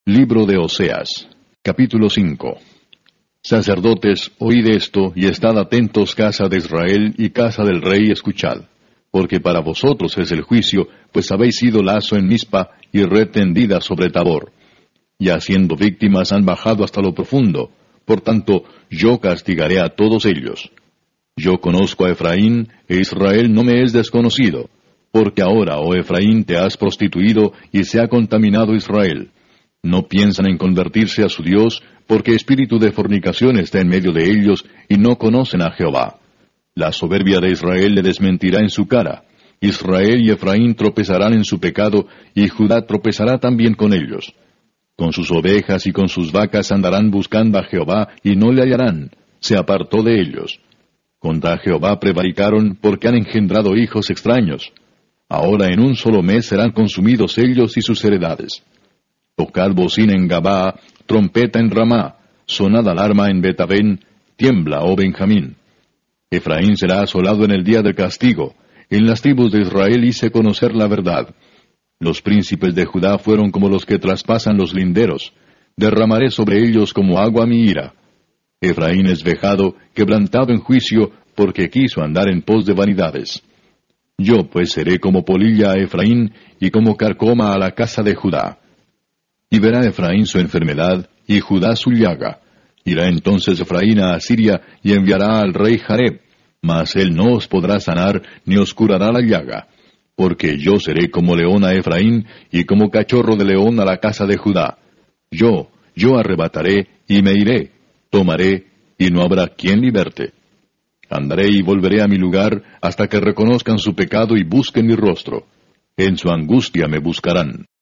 Libro de Oseas, capítulo 5. Sacerdotes, oíd esto, y estad atentos, casa de Israel y casa del rey, escuchad. Porque para vosotros es el juicio, pues habéis sido lazo en Mizpa y red tendida sobre Tabor. Y haciendo víctimas han bajado hasta lo profundo. Por tanto, yo castigaré a todos ellos. Yo conozco a Efraín, e Israel no me es desconocido. Porque ahora, oh Efraín, te has prostituido, y se ha contaminado Israel. No piensan en convertirse a su Dios, porque espíritu de fornicación está en medio de ellos, y no conocen a Jehová. La soberbia de Israel le desmentirá en su cara. Israel y Efraín tropezarán en su pecado, y Judá tropezará también con ellos. Con sus ovejas y con sus vacas andarán buscando a Jehová, y no le hallarán. Se apartó de ellos. Contra Jehová prevaricaron, porque han engendrado hijos extraños. Ahora en un solo mes serán consumidos ellos y sus heredades. Tocad bocina en Gabaa, trompeta en Ramá, sonad alarma en Betavén, tiembla, oh Benjamín. Efraín será asolado en el día del castigo. En las tribus de Israel hice conocer la verdad. Los príncipes de Judá fueron como los que traspasan los linderos. Derramaré sobre ellos como agua mi ira. Efraín es vejado, quebrantado en juicio, porque quiso andar en pos de vanidades. Yo pues seré como polilla a Efraín, y como carcoma a la casa de Judá. Y verá Efraín su enfermedad, y Judá su llaga. Irá entonces Efraín a Asiria, y enviará al rey Jareb, mas él no os podrá sanar, ni os curará la llaga. Porque yo seré como león a Efraín, y como cachorro de león a la casa de Judá. Yo arrebataré, y me iré, tomaré, y no habrá quien liberte. Andaré y volveré a mi lugar, hasta que reconozcan su pecado y busquen mi rostro. En su angustia me buscarán.